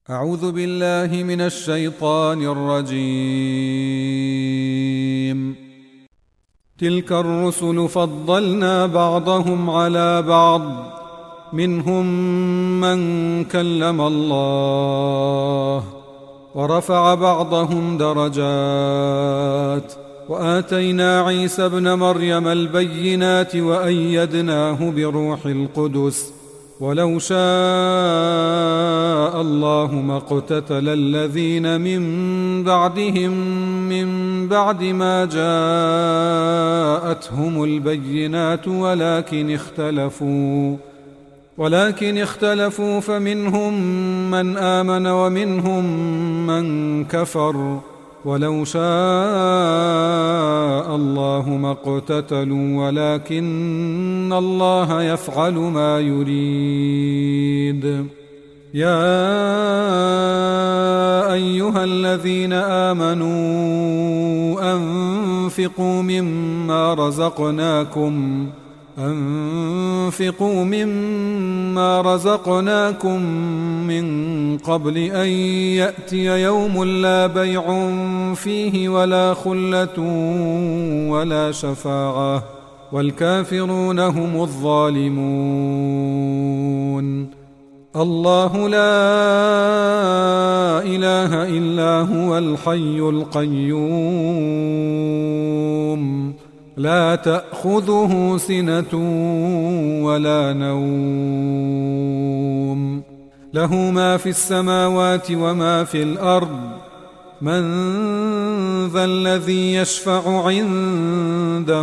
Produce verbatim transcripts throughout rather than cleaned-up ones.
أعوذ بالله من الشيطان الرجيم. تلك الرسل فضلنا بعضهم على بعض، منهم من كلم الله ورفع بعضهم درجات، وآتينا عيسى ابن مريم البينات وأيدناه بروح القدس، ولو شاء الله ما اقتتل الذين من بعدهم من بعد ما جاءتهم البينات ولكن اختلفوا ولكن اختلفوا فمنهم من آمن ومنهم من كفر، ولو شاء الله ما اقتتلوا ولكن الله يفعل ما يريد. يا أيها الذين آمنوا أنفقوا مما رزقناكم أنفقوا مما رزقناكم من قبل أن يأتي يوم لا بيع فيه ولا خلة ولا شفاعة، والكافرون هم الظالمون. الله لا إله إلا هو الحي القيوم، لا تأخذه سنة ولا نوم، له ما في السماوات وما في الأرض. من ذا الذي يشفع عنده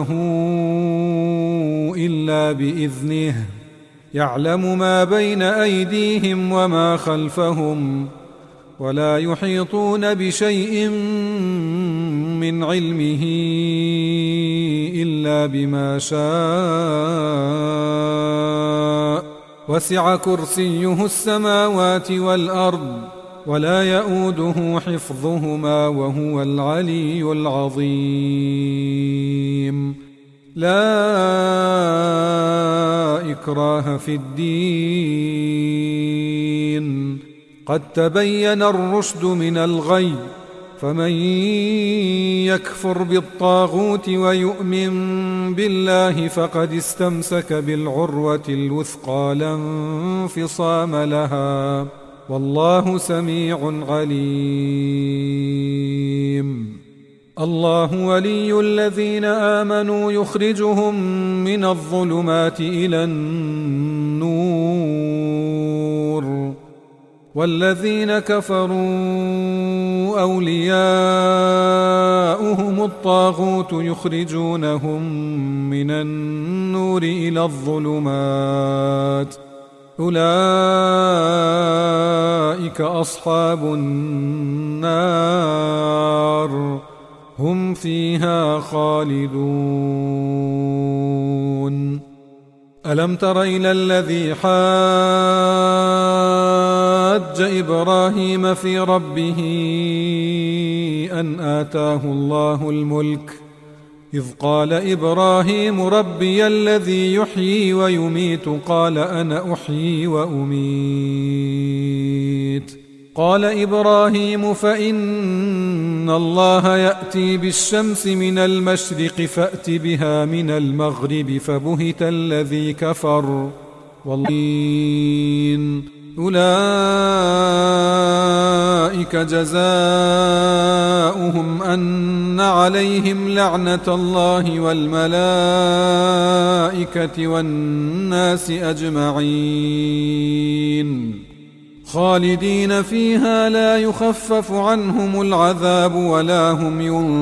إلا بإذنه، يعلم ما بين أيديهم وما خلفهم، ولا يحيطون بشيء من علمه إلا بما شاء، وسع كرسيه السماوات والأرض، ولا يؤوده حفظهما وهو العلي العظيم. لا إكراه في الدين، قد تبين الرشد من الغي، فمن يكفر بالطاغوت ويؤمن بالله فقد استمسك بالعروة الوثقى لا انفصام لها، والله سميع عليم. الله ولي الذين آمنوا يخرجهم من الظلمات إلى النور، والذين كفروا أولياؤهم الطاغوت يخرجونهم من النور إلى الظلمات، أولئك أصحاب النار هم فيها خالدون. ألم تر إلى الذي حاج إبراهيم في ربه أن آتاه الله الملك، إذ قال إبراهيم ربي الذي يحيي ويميت قال أنا أحيي وأميت. قال إبراهيم فإن الله يأتي بالشمس من المشرق فأت بها من المغرب، فبهت الذي كفر والله أولئك جزاؤهم أن عليهم لعنة الله والملائكة والناس أجمعين، خالدين فيها لا يخفف عنهم العذاب ولا هم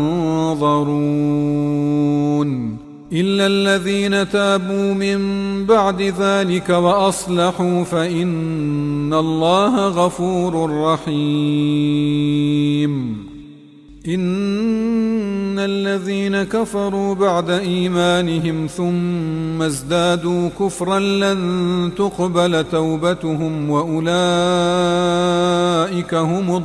ينظرون، إلا الذين تابوا من بعد ذلك وأصلحوا فإن الله غفور رحيم. إن الذين كفروا بعد إيمانهم ثم ازدادوا كفرا لن تقبل توبتهم وأولئك هم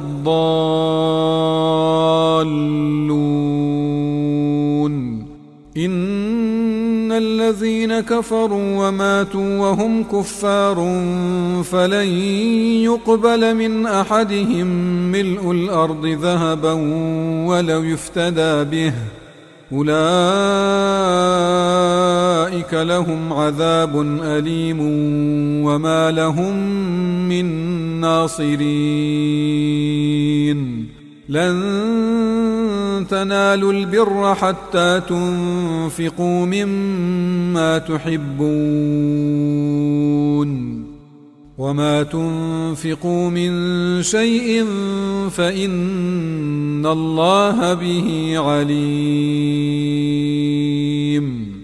الضالون. إن الذين كفروا وماتوا وهم كفار فلن يقبل من أحدهم ملء الأرض ذهبا ولو يفتدى به أولئك لهم عذاب أليم وما لهم من ناصرين لن تنالوا البر حتى تنفقوا مما تحبون وما تنفقوا من شيء فإن الله به عليم